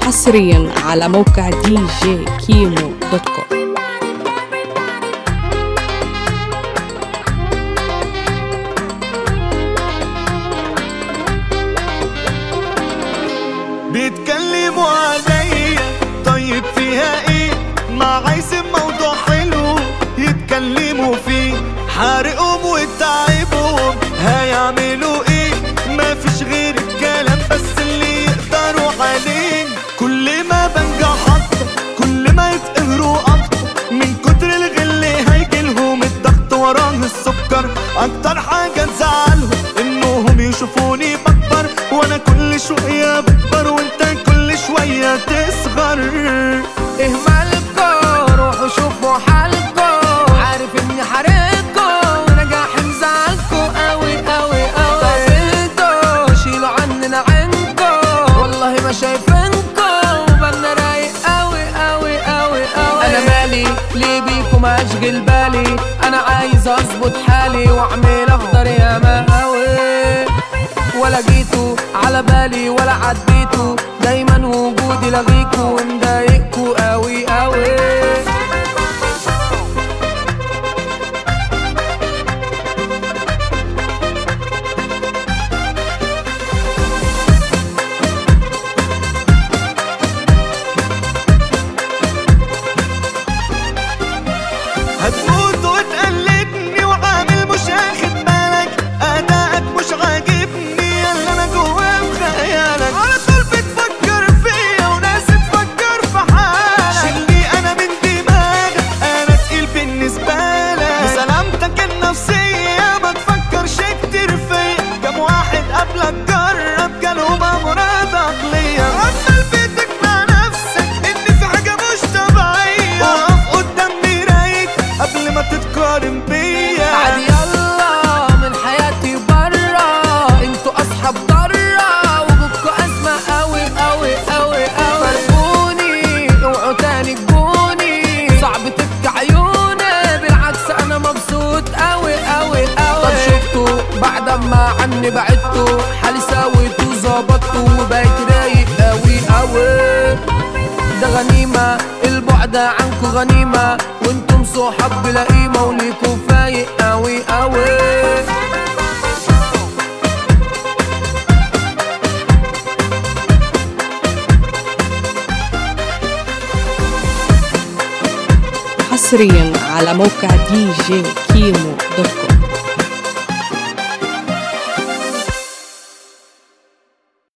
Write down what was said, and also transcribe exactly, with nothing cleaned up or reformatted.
حصريا على موقع دي جي كيمو دوت كوم. بيتكلموا عليا طيب فيها ايه؟ ما عايزين موضوع حلو يتكلموا فيه، حارقهم وتعبهم هيعملوا ايه؟ ما فيش غير الكلام بس اللي يقدروا عليه. كل ما بنجح اكتر كل ما يتقهروا اكتر، من كتر الغل هيجيلهم الضغط وراه السكر. اكتر حاجة تزعلهم انهم يشوفوني بكبر، وانا كل شوية بكبر وانت كل شوية تصغر. ايه مالكوا؟ روحوا شوفوا حالكوا، عارف اني حارقكوا ونجاح مزعلكوا قوي قوي قوي. طب انتوا شيلوا عننا عينكوا، والله ما شايفينكوا وبالنا رايق قوي قوي قوي قوي. انا مالي ليه بيكم اشغل بالي؟ انا عايز اظبط حالي واعمل اخضر يا مقاوي، ولا جيتوا على بالي ولا عديتوا، دايما وجودي لغيكوا ومضايقكوا قوي قوي. هتموت وتقلدني وعامل مش اخد بالك، ادائك مش عاجبني اللي انا جواه في خيالك. على طول بتفكر فيا وناس تفكر في حالك، شيلني انا من دماغك انا تقيل بالنسبه لك. بسلامتك النفسيه ما تفكرش كتير فيا، كم واحد قبلك جرب جالهم امراض عقليه. عمال بتقنع نفسك ان في حاجه مش طبيعيه، وقف قدام مرايتك قبل ما تتقارن بيا. عادي يلا من حياتي برا، انتوا اصحاب ضرة وجودكوا ازمة قوي قوي قوي قوي. فرقوني اوعوا تاني تجوني، صعب تبكي عيوني بالعكس انا مبسوط قوي قوي قوي. طب شفتوا بعد ما عني بعدتوا، حالي سويت وظبطتوا وبقيت رايق قوي قوي. ده غنيمة البعد عنكوا غنيمة، وانتم صحاب بلا قيمة وليكوا فايق قوي قوي. حصريا على موقع دي جي كيمو دوت كوم.